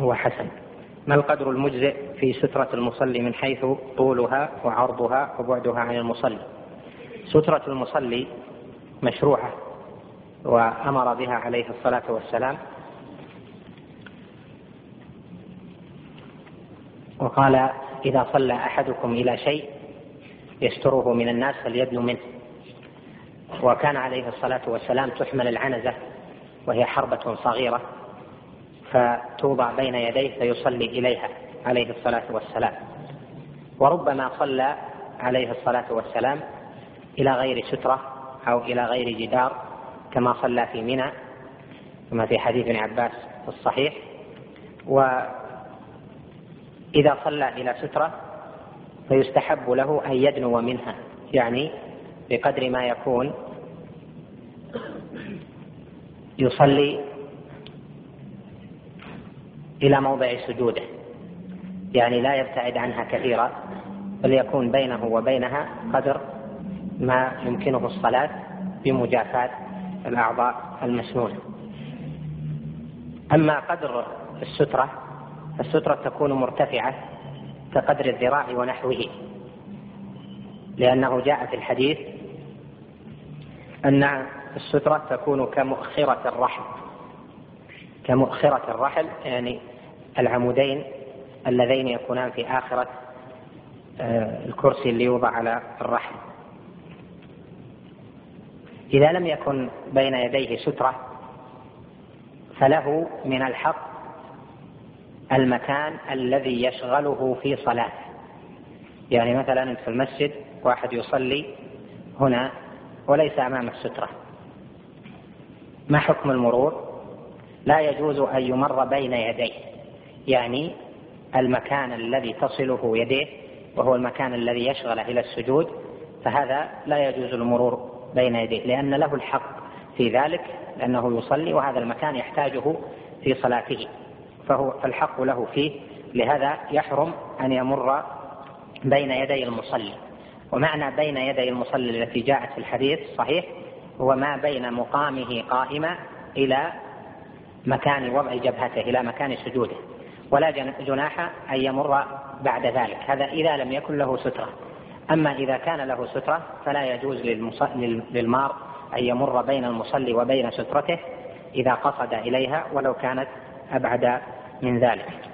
هو حسن. ما القدر المجزئ في سترة المصلي من حيث طولها وعرضها وبعدها عن المصلي؟ سترة المصلي مشروعة وأمر بها عليه الصلاة والسلام، وقال: إذا صلى أحدكم إلى شيء يستره من الناس فليدنو منه. وكان عليه الصلاة والسلام تحمل العنزة وهي حربة صغيرة فتوضع بين يديه فيصلي إليها عليه الصلاة والسلام. وربما صلى عليه الصلاة والسلام إلى غير سترة أو إلى غير جدار، كما صلى في منى كما في حديث ابن عباس في الصحيح. وإذا صلى إلى سترة فيستحب له أن يدنو منها، يعني بقدر ما يكون يصلي إلى موضع سجوده، يعني لا يبتعد عنها كثيرا، بل يكون بينه وبينها قدر ما يمكنه الصلاة بمجافاة الأعضاء المسنونة. أما قدر السترة فالسترة تكون مرتفعة كقدر الذراع ونحوه، لأنه جاء في الحديث أن السترة تكون كمؤخرة الرحل، يعني العمودين اللذين يكونان في آخرة الكرسي اللي يوضع على الرحل. إذا لم يكن بين يديه سترة فله من الحق المكان الذي يشغله في صلاة. يعني مثلا في المسجد واحد يصلي هنا وليس أمام السترة، ما حكم المرور؟ لا يجوز أن يمر بين يديه، يعني المكان الذي تصله يديه وهو المكان الذي يشغله إلى السجود، فهذا لا يجوز المرور بين يديه، لأن له الحق في ذلك، لأنه يصلي وهذا المكان يحتاجه في صلاته، فالحق له فيه، لهذا يحرم أن يمر بين يدي المصلي. ومعنى بين يدي المصلي التي جاءت في الحديث صحيح هو ما بين مقامه قائما إلى مكان وضع جبهته، إلى مكان سجوده، ولا جناح أن يمر بعد ذلك، هذا إذا لم يكن له سترة. أما إذا كان له سترة فلا يجوز للمار أن يمر بين المصلي وبين سترته إذا قصد إليها ولو كانت أبعد من ذلك.